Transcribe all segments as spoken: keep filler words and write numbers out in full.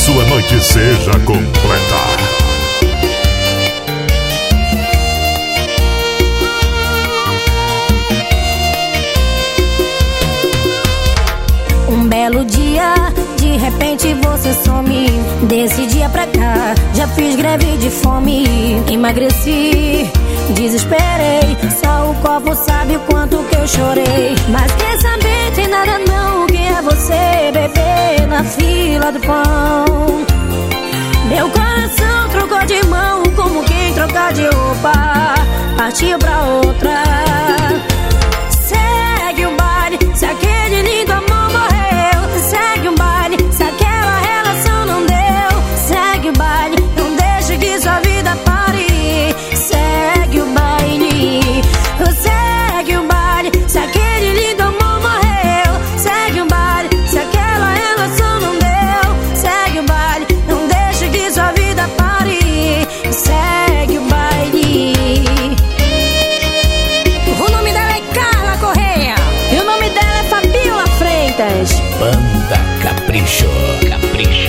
sua noite seja completa. Um belo dia, de repente você some. Desse dia pra cá, já fiz greve de fome. Emagreci, desesperei. Só o copo sabe o quanto que eu chorei. Mas quer saber, tem nada não. Quem é você, bebê, na fila do pão? Meu coração trocou de mão, como quem troca de roupa. Partiu pra outra. Segue o baile, se aquele lindo amor morreu. Segue o baile, se aquela relação não deu. Segue o baile, não deixe que sua vida pare. Segue o baile, segue o baile, se aquele lindo amor morreu. Segue o baile, se aquela relação não deu. Segue o baile, não deixe que sua vida pare. Segue o baile. O nome dela é Carla Correia e o nome dela é Fabiola Freitas. Banda Capricho, Capricho.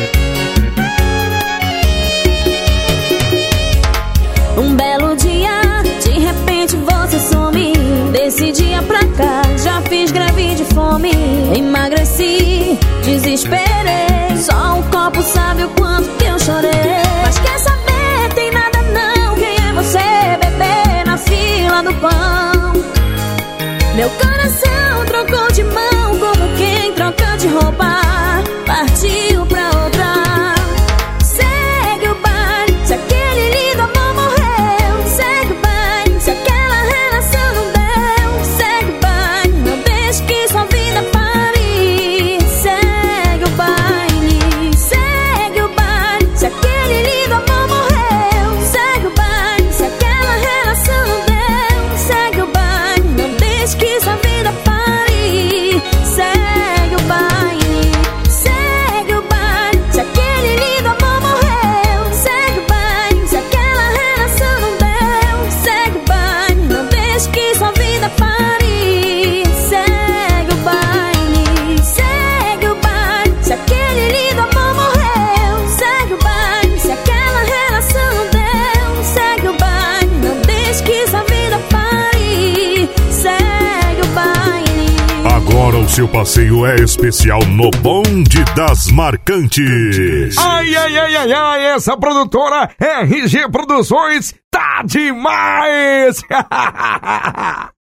Um belo dia, de repente você some. Desse dia pra cá, já fiz greve de fome. Emagreci, desesperei. Só um copo sabe o quanto que eu chorei. Mas quer saber, tem nada não. Quem é você, bebê, na fila do pão? Meu coração trocou de mão, como quem troca de roupa. Partiu pra outra. Segue o baile, se aquele lindo amor morreu. Segue o baile, se aquela relação não deu. Segue o baile, não deixe que sua vida pare. Segue o baile, segue o baile, se aquele lindo amor morreu. Segue o baile, se aquela relação não deu. Segue o baile, não deixe que sua vida pare. Segue o baile, segue o baile, se aquele lindo amor morreu. Segue o baile, se aquela relação não deu. Segue o baile, não deixe que sua vida pare. Segue o baile, segue o baile, se aquele lindo amor morreu. Segue o baile, se aquela relação não deu. Segue o baile, não deixe que sua vida pare. Segue o baile. Agora o seu passeio é especial no Bonde das Marcantes. Ai, ai, ai, ai, ai, essa produtora R G Produções tá demais!